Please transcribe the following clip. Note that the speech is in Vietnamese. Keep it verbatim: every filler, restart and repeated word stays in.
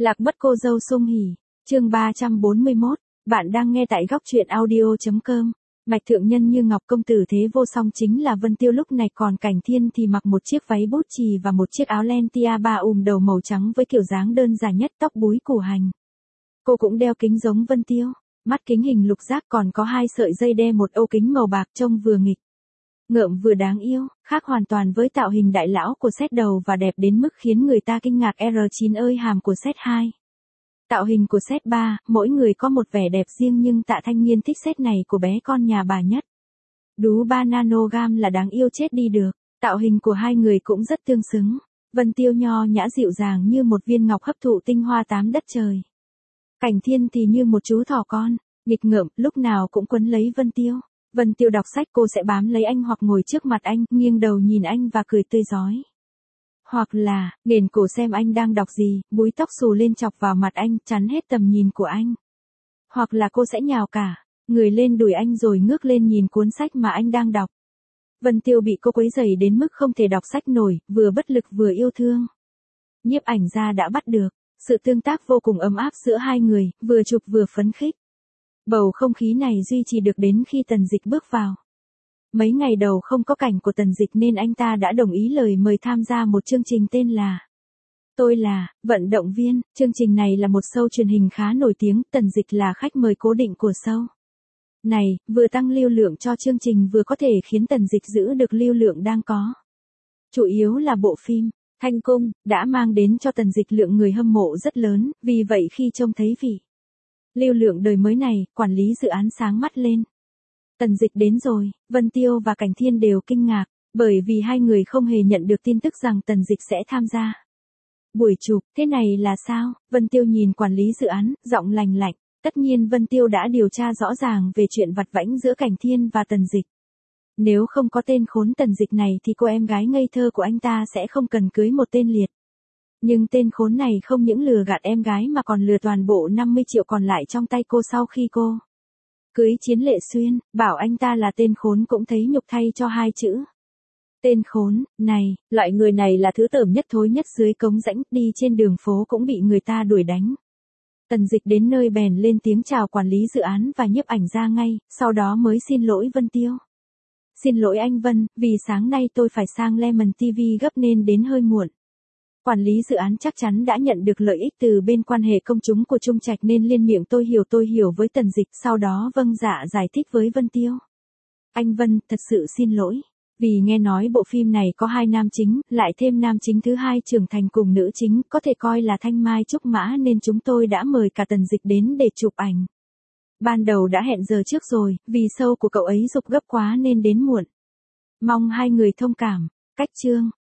Lạc mất cô dâu Sung Hỉ, chương ba trăm bốn mươi mốt, bạn đang nghe tại góc truyện audio.com. Mạch thượng nhân như ngọc công tử thế vô song chính là Vân Tiêu, lúc này còn Cảnh Thiên thì mặc một chiếc váy bút chì và một chiếc áo len tia ba ùm đầu màu trắng với kiểu dáng đơn giản nhất, tóc búi củ hành. Cô cũng đeo kính giống Vân Tiêu, mắt kính hình lục giác, còn có hai sợi dây đeo một ô kính màu bạc, trông vừa nghịch ngợm vừa đáng yêu, khác hoàn toàn với tạo hình đại lão của set đầu và đẹp đến mức khiến người ta kinh ngạc. R chín ơi hàm của set hai. Tạo hình của set ba, mỗi người có một vẻ đẹp riêng nhưng Tạ Thanh Nghiên thích set này của bé con nhà bà nhất. Đú ba nanogam là đáng yêu chết đi được, tạo hình của hai người cũng rất tương xứng. Vân Tiêu nho nhã dịu dàng như một viên ngọc hấp thụ tinh hoa tám đất trời. Cảnh Thiên thì như một chú thỏ con, nghịch ngợm, lúc nào cũng quấn lấy Vân Tiêu. Vân Tiêu đọc sách cô sẽ bám lấy anh hoặc ngồi trước mặt anh, nghiêng đầu nhìn anh và cười tươi rói. Hoặc là, nghển cổ xem anh đang đọc gì, búi tóc xù lên chọc vào mặt anh, chắn hết tầm nhìn của anh. Hoặc là cô sẽ nhào cả người lên đùi anh rồi ngước lên nhìn cuốn sách mà anh đang đọc. Vân Tiêu bị cô quấy rầy đến mức không thể đọc sách nổi, vừa bất lực vừa yêu thương. Nhiếp ảnh gia đã bắt được sự tương tác vô cùng ấm áp giữa hai người, vừa chụp vừa phấn khích. Bầu không khí này duy trì được đến khi Tần Dịch bước vào. Mấy ngày đầu không có cảnh của Tần Dịch nên anh ta đã đồng ý lời mời tham gia một chương trình tên là Tôi là vận động viên. Chương trình này là một show truyền hình khá nổi tiếng, Tần Dịch là khách mời cố định của show này, vừa tăng lưu lượng cho chương trình vừa có thể khiến Tần Dịch giữ được lưu lượng đang có. Chủ yếu là bộ phim Thanh Cung đã mang đến cho Tần Dịch lượng người hâm mộ rất lớn, vì vậy khi trông thấy vị lưu lượng đời mới này, quản lý dự án sáng mắt lên. Tần Dịch đến rồi, Vân Tiêu và Cảnh Thiên đều kinh ngạc, bởi vì hai người không hề nhận được tin tức rằng Tần Dịch sẽ tham gia buổi chụp. Thế này là sao? Vân Tiêu nhìn quản lý dự án, giọng lành lạnh. Tất nhiên Vân Tiêu đã điều tra rõ ràng về chuyện vặt vãnh giữa Cảnh Thiên và Tần Dịch. Nếu không có tên khốn Tần Dịch này thì cô em gái ngây thơ của anh ta sẽ không cần cưới một tên liệt. Nhưng tên khốn này không những lừa gạt em gái mà còn lừa toàn bộ năm mươi triệu còn lại trong tay cô sau khi cô cưới Chiến Lệ Xuyên. Bảo anh ta là tên khốn cũng thấy nhục thay cho hai chữ. Tên khốn, này, loại người này là thứ tởm nhất thối nhất dưới cống rãnh, đi trên đường phố cũng bị người ta đuổi đánh. Tần Dịch đến nơi bèn lên tiếng chào quản lý dự án và nhiếp ảnh ra ngay, sau đó mới xin lỗi Vân Tiêu. Xin lỗi anh Vân, vì sáng nay tôi phải sang Lemon ti vi gấp nên đến hơi muộn. Quản lý dự án chắc chắn đã nhận được lợi ích từ bên quan hệ công chúng của Trung Trạch nên liên miệng tôi hiểu tôi hiểu với Tần Dịch, sau đó vâng dạ giải thích với Vân Tiêu. Anh Vân, thật sự xin lỗi. Vì nghe nói bộ phim này có hai nam chính, lại thêm nam chính thứ hai trưởng thành cùng nữ chính, có thể coi là thanh mai trúc mã nên chúng tôi đã mời cả Tần Dịch đến để chụp ảnh. Ban đầu đã hẹn giờ trước rồi, vì show của cậu ấy dục gấp quá nên đến muộn. Mong hai người thông cảm. Cách chương.